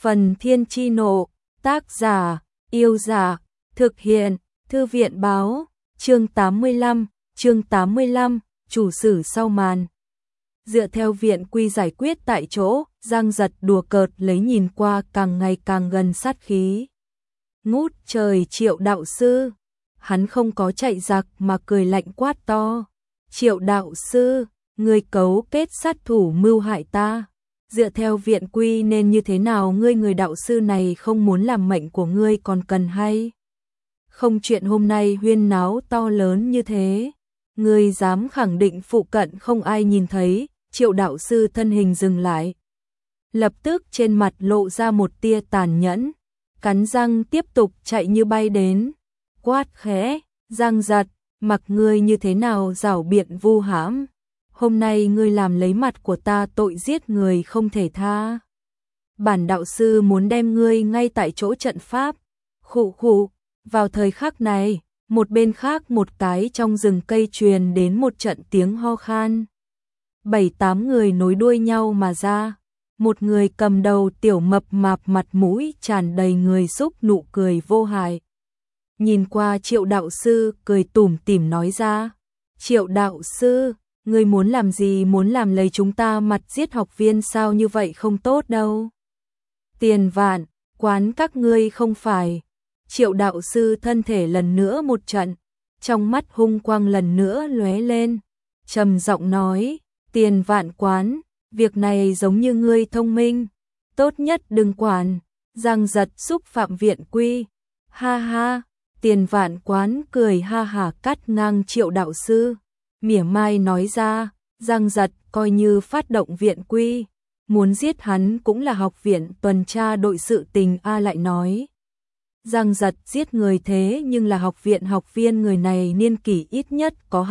Phần Thiên Chi Nộ, tác giả, Yêu Giả, thực hiện, Thư viện Báo, chương 85, chủ sử sau màn. Dựa theo viện quy giải quyết tại chỗ, Giang Giật đùa cợt lấy nhìn qua càng ngày càng gần sát khí. Ngút trời Triệu đạo sư, hắn không có chạy giặc mà cười lạnh quát to. Triệu đạo sư, ngươi cấu kết sát thủ mưu hại ta. Dựa theo viện quy nên như thế nào người đạo sư này không muốn làm mệnh của ngươi còn cần hay? Không chuyện hôm nay huyên náo to lớn như thế. Ngươi dám khẳng định phụ cận không ai nhìn thấy? Triệu đạo sư thân hình dừng lại. Lập tức trên mặt lộ ra một tia tàn nhẫn. Cắn răng tiếp tục chạy như bay đến. Quát khẽ, Giang Giật, mặc ngươi như thế nào giảo biện vu hãm. Hôm nay ngươi làm lấy mặt của ta tội giết người không thể tha. Bản đạo sư muốn đem ngươi ngay tại chỗ trận pháp. Khụ khụ, vào thời khắc này, một bên khác một cái trong rừng cây truyền đến một trận tiếng ho khan. 7-8 người nối đuôi nhau mà ra. Một người cầm đầu tiểu mập mạp mặt mũi tràn đầy người xúc nụ cười vô hại. Nhìn qua Triệu đạo sư cười tủm tỉm nói ra. Triệu đạo sư, ngươi muốn làm gì, muốn làm lấy chúng ta mặt giết học viên sao, như vậy không tốt đâu. Tiền Vạn, quán các ngươi không phải. Triệu đạo sư thân thể lần nữa một trận, trong mắt hung quang lần nữa lóe lên, trầm giọng nói, Tiền Vạn quán, việc này giống như ngươi thông minh, tốt nhất đừng quản. Giang Giật xúc phạm viện quy. Ha ha, Tiền Vạn quán cười ha hả cắt ngang Triệu đạo sư. Mỉa mai nói ra, Giang Giật coi như phát động viện quy, muốn giết hắn cũng là học viện tuần tra đội sự tình a. Lại nói, Giang Giật giết người thế nhưng là học viện học viên, người này niên kỷ ít nhất có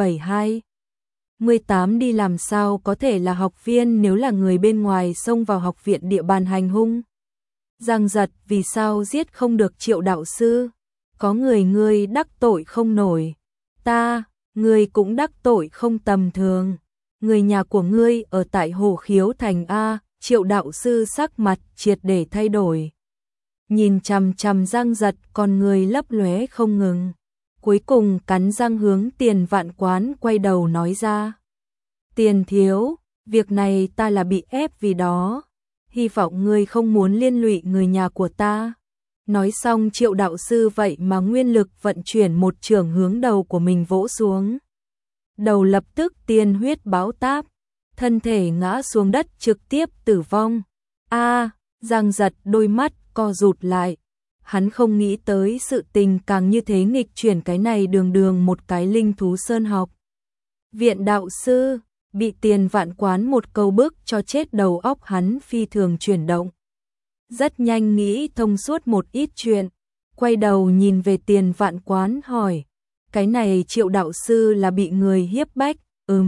27-28 đi, làm sao có thể là học viên nếu là người bên ngoài xông vào học viện địa bàn hành hung. Giang Giật vì sao giết không được Triệu đạo sư? Có người ngươi đắc tội không nổi, ta ngươi cũng đắc tội không tầm thường. Người nhà của ngươi ở tại Hồ Khiếu Thành a. Triệu đạo sư sắc mặt triệt để thay đổi. Nhìn chằm chằm Giang Giật, con người lấp lóe không ngừng. Cuối cùng cắn răng hướng Tiền Vạn quán quay đầu nói ra. Tiền thiếu, việc này ta là bị ép vì đó. Hy vọng ngươi không muốn liên lụy người nhà của ta. Nói xong Triệu đạo sư vậy mà nguyên lực vận chuyển một chưởng hướng đầu của mình vỗ xuống. Đầu lập tức tiên huyết báo táp, thân thể ngã xuống đất trực tiếp tử vong. A, Giang Giật đôi mắt co rụt lại. Hắn không nghĩ tới sự tình càng như thế nghịch chuyển, cái này đường đường một cái linh thú sơn học viện đạo sư, bị Tiền Vạn quán một câu bức cho chết, đầu óc hắn phi thường chuyển động. Rất nhanh nghĩ thông suốt một ít chuyện, quay đầu nhìn về Tiền Vạn quán hỏi, cái này Triệu đạo sư là bị người hiếp bách?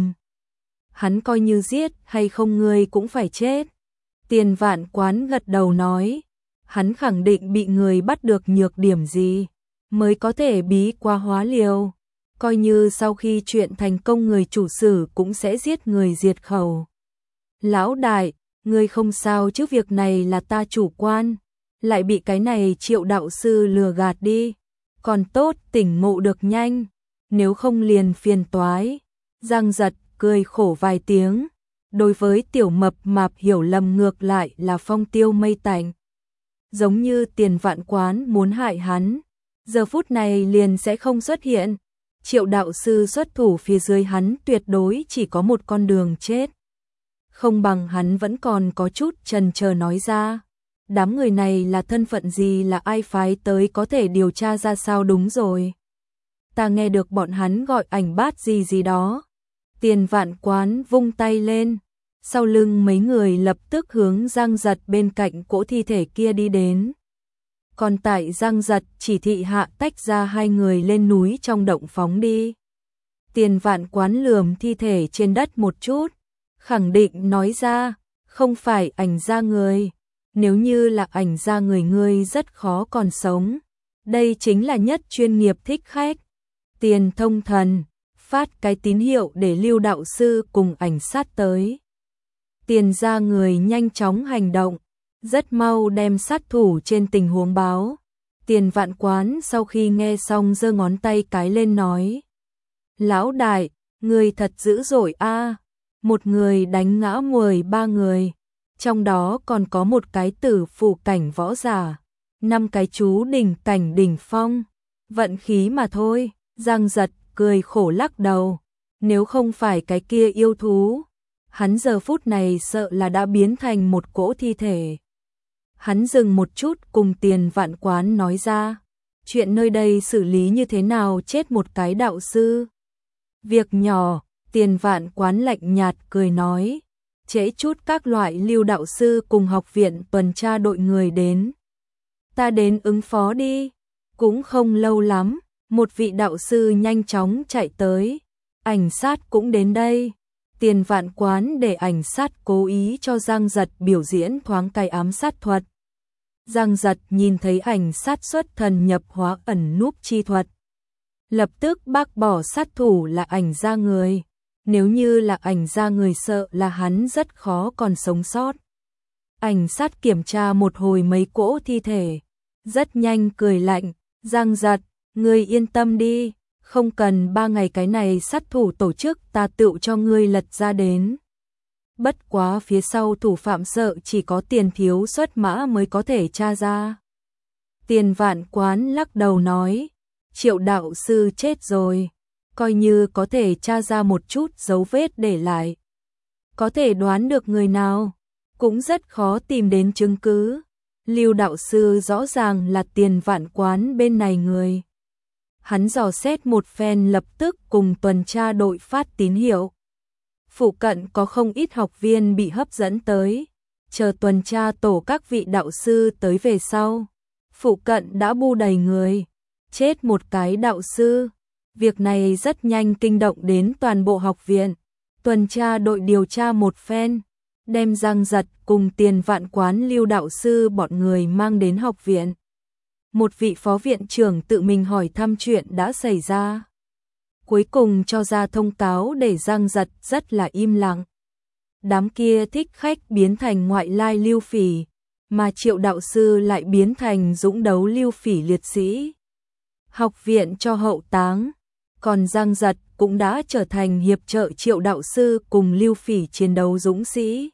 Hắn coi như giết hay không ngươi cũng phải chết. Tiền Vạn quán gật đầu nói, hắn khẳng định bị người bắt được nhược điểm gì mới có thể bí quá hóa liều. Coi như sau khi chuyện thành công, người chủ sử cũng sẽ giết người diệt khẩu. Lão đại, ngươi không sao chứ? Việc này là ta chủ quan, lại bị cái này Triệu đạo sư lừa gạt đi. Còn tốt tỉnh ngộ được nhanh, nếu không liền phiền toái. Giang Giật cười khổ vài tiếng. Đối với tiểu mập mạp hiểu lầm ngược lại là phong tiêu mây tạnh. Giống như Tiền Vạn quán muốn hại hắn, giờ phút này liền sẽ không xuất hiện. Triệu đạo sư xuất thủ phía dưới hắn tuyệt đối chỉ có một con đường chết. Không bằng hắn vẫn còn có chút chần chờ nói ra. Đám người này là thân phận gì, là ai phái tới, có thể điều tra ra sao? Đúng rồi, ta nghe được bọn hắn gọi ảnh bát gì gì đó. Tiền Vạn quán vung tay lên, sau lưng mấy người lập tức hướng Giang Giật bên cạnh cỗ thi thể kia đi đến. Còn tại Giang Giật chỉ thị hạ tách ra hai người lên núi trong động phóng đi. Tiền Vạn quán lườm thi thể trên đất một chút, khẳng định nói ra, không phải ảnh ra người. Nếu như là ảnh ra người, ngươi rất khó còn sống. Đây chính là nhất chuyên nghiệp thích khách. Tiền Thông Thần phát cái tín hiệu để Lưu đạo sư cùng ảnh sát tới. Tiền ra người nhanh chóng hành động, rất mau đem sát thủ trên tình huống báo. Tiền Vạn Quán sau khi nghe xong giơ ngón tay cái lên nói: Lão đại, người thật dữ dội a, một người đánh ngã 13 người, trong đó còn có một cái tử phụ cảnh võ giả, 5 cái chú đỉnh cảnh đỉnh phong, vận khí mà thôi. Giang Giật cười khổ lắc đầu, nếu không phải cái kia yêu thú, hắn giờ phút này sợ là đã biến thành một cỗ thi thể. Hắn dừng một chút cùng Tiền Vạn Quán nói ra, chuyện nơi đây xử lý như thế nào chết một cái đạo sư. Việc nhỏ, Tiền Vạn Quán lạnh nhạt cười nói, trễ chút các loại Lưu đạo sư cùng học viện tuần tra đội người đến. Ta đến ứng phó đi. Cũng không lâu lắm, một vị đạo sư nhanh chóng chạy tới, Ảnh Sát cũng đến đây. Tiền Vạn Quán để Ảnh Sát cố ý cho Giang Giật biểu diễn thoáng cái ám sát thuật. Giang Giật nhìn thấy Ảnh Sát xuất thần nhập hóa ẩn núp chi thuật, lập tức bác bỏ sát thủ là Ảnh gia người. Nếu như là Ảnh gia người sợ là hắn rất khó còn sống sót. Ảnh Sát kiểm tra một hồi mấy cỗ thi thể, rất nhanh cười lạnh, Giang Giật, ngươi yên tâm đi, không cần 3 ngày cái này sát thủ tổ chức ta tựu cho ngươi lật ra đến. Bất quá phía sau thủ phạm sợ chỉ có Tiền thiếu xuất mã mới có thể tra ra. Tiền Vạn Quán lắc đầu nói, Triệu đạo sư chết rồi, coi như có thể tra ra một chút dấu vết để lại. Có thể đoán được người nào, cũng rất khó tìm đến chứng cứ. Lưu đạo sư rõ ràng là Tiền Vạn Quán bên này người. Hắn dò xét một phen lập tức cùng tuần tra đội phát tín hiệu. Phụ cận có không ít học viên bị hấp dẫn tới, chờ tuần tra tổ các vị đạo sư tới về sau. Phụ cận đã bu đầy người, chết một cái đạo sư. Việc này rất nhanh kinh động đến toàn bộ học viện. Tuần tra đội điều tra một phen, đem Giang Giật cùng Tiền Vạn Quán Lưu đạo sư bọn người mang đến học viện. Một vị phó viện trưởng tự mình hỏi thăm chuyện đã xảy ra, cuối cùng cho ra thông cáo để Giang Giật rất là im lặng. Đám kia thích khách biến thành ngoại lai lưu phỉ, mà Triệu đạo sư lại biến thành dũng đấu lưu phỉ liệt sĩ. Học viện cho hậu táng, còn Giang Giật cũng đã trở thành hiệp trợ Triệu đạo sư cùng lưu phỉ chiến đấu dũng sĩ.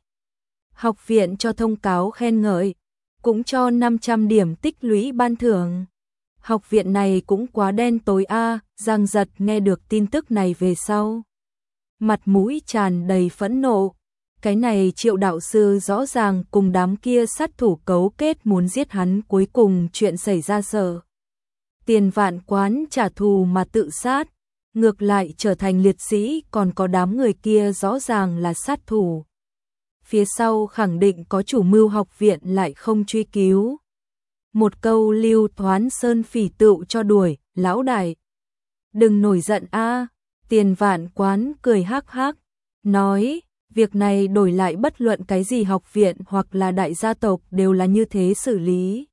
Học viện cho thông cáo khen ngợi, cũng cho 500 điểm tích lũy ban thưởng. Học viện này cũng quá đen tối a. Giang Giật nghe được tin tức này về sau, mặt mũi tràn đầy phẫn nộ. Cái này Triệu đạo sư rõ ràng cùng đám kia sát thủ cấu kết muốn giết hắn, cuối cùng chuyện xảy ra sợ Tiền Vạn Quán trả thù mà tự sát, ngược lại trở thành liệt sĩ, còn có đám người kia rõ ràng là sát thủ. Phía sau khẳng định có chủ mưu, học viện lại không truy cứu. Một câu Lưu Thoán Sơn phỉ tựu cho đuổi, lão đại. Đừng nổi giận a. Tiền Vạn Quán cười hắc hắc, nói, việc này đổi lại bất luận cái gì học viện hoặc là đại gia tộc đều là như thế xử lý.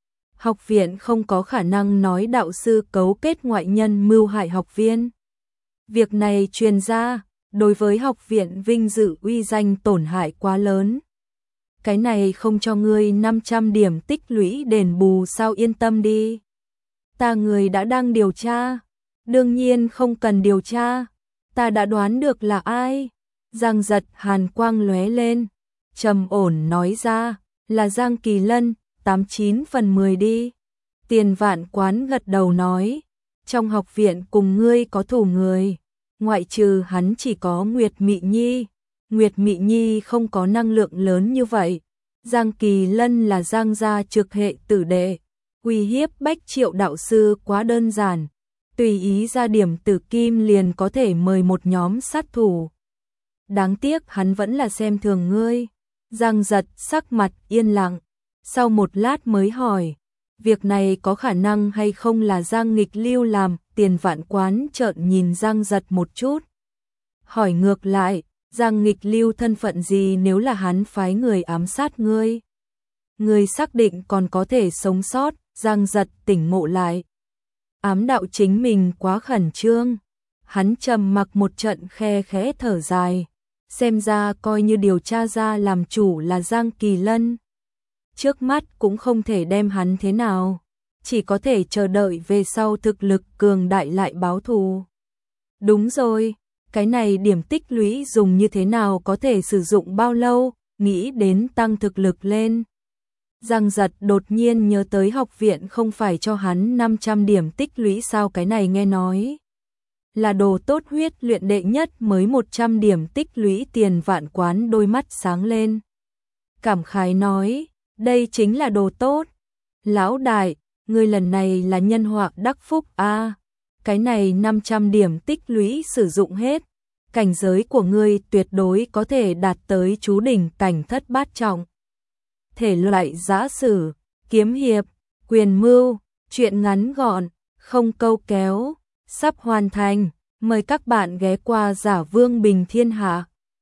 Học viện không có khả năng nói đạo sư cấu kết ngoại nhân mưu hại học viên. Việc này truyền ra, đối với học viện vinh dự uy danh tổn hại quá lớn. Cái này không cho ngươi 500 điểm tích lũy đền bù sao, yên tâm đi. Ta người đã đang điều tra. Đương nhiên không cần điều tra. Ta đã đoán được là ai. Giang Giật hàn quang lóe lên, trầm ổn nói ra, là Giang Kỳ Lân, 89 phần 10 đi. Tiền Vạn Quán gật đầu nói, trong học viện cùng ngươi có thù người, ngoại trừ hắn chỉ có Nguyệt Mị Nhi. Nguyệt Mị Nhi không có năng lượng lớn như vậy. Giang Kỳ Lân là Giang gia trực hệ tử đệ, uy hiếp Bách Triệu đạo sư quá đơn giản, tùy ý ra điểm tử kim liền có thể mời một nhóm sát thủ. Đáng tiếc hắn vẫn là xem thường ngươi. Giang Giật sắc mặt yên lặng, sau một lát mới hỏi, việc này có khả năng hay không là Giang Nghịch Lưu làm? Tiền Vạn Quán trợn nhìn Giang Giật một chút, hỏi ngược lại, Giang Nghịch Lưu thân phận gì nếu là hắn phái người ám sát ngươi? Ngươi xác định còn có thể sống sót? Giang Giật tỉnh ngộ lại, ám đạo chính mình quá khẩn trương. Hắn trầm mặc một trận, khe khẽ thở dài, xem ra coi như điều tra ra làm chủ là Giang Kỳ Lân. trước mắt cũng không thể đem hắn thế nào, chỉ có thể chờ đợi về sau thực lực cường đại lại báo thù. Đúng rồi, cái này điểm tích lũy dùng như thế nào, có thể sử dụng bao lâu, nghĩ đến tăng thực lực lên. Giang Giật đột nhiên nhớ tới học viện không phải cho hắn 500 điểm tích lũy sao, cái này nghe nói là đồ tốt, huyết luyện đệ nhất mới 100 điểm tích lũy, Tiền Vạn Quán đôi mắt sáng lên. Cảm khái nói, đây chính là đồ tốt. Lão đại, ngươi lần này là nhân họa đắc phúc a. Cái này 500 điểm tích lũy sử dụng hết, cảnh giới của ngươi tuyệt đối có thể đạt tới chú đỉnh cảnh thất bát trọng. Thể loại giã sử, kiếm hiệp, quyền mưu, truyện ngắn gọn, không câu kéo, sắp hoàn thành. Mời các bạn ghé qua Giả Vương Bình Thiên Hạ.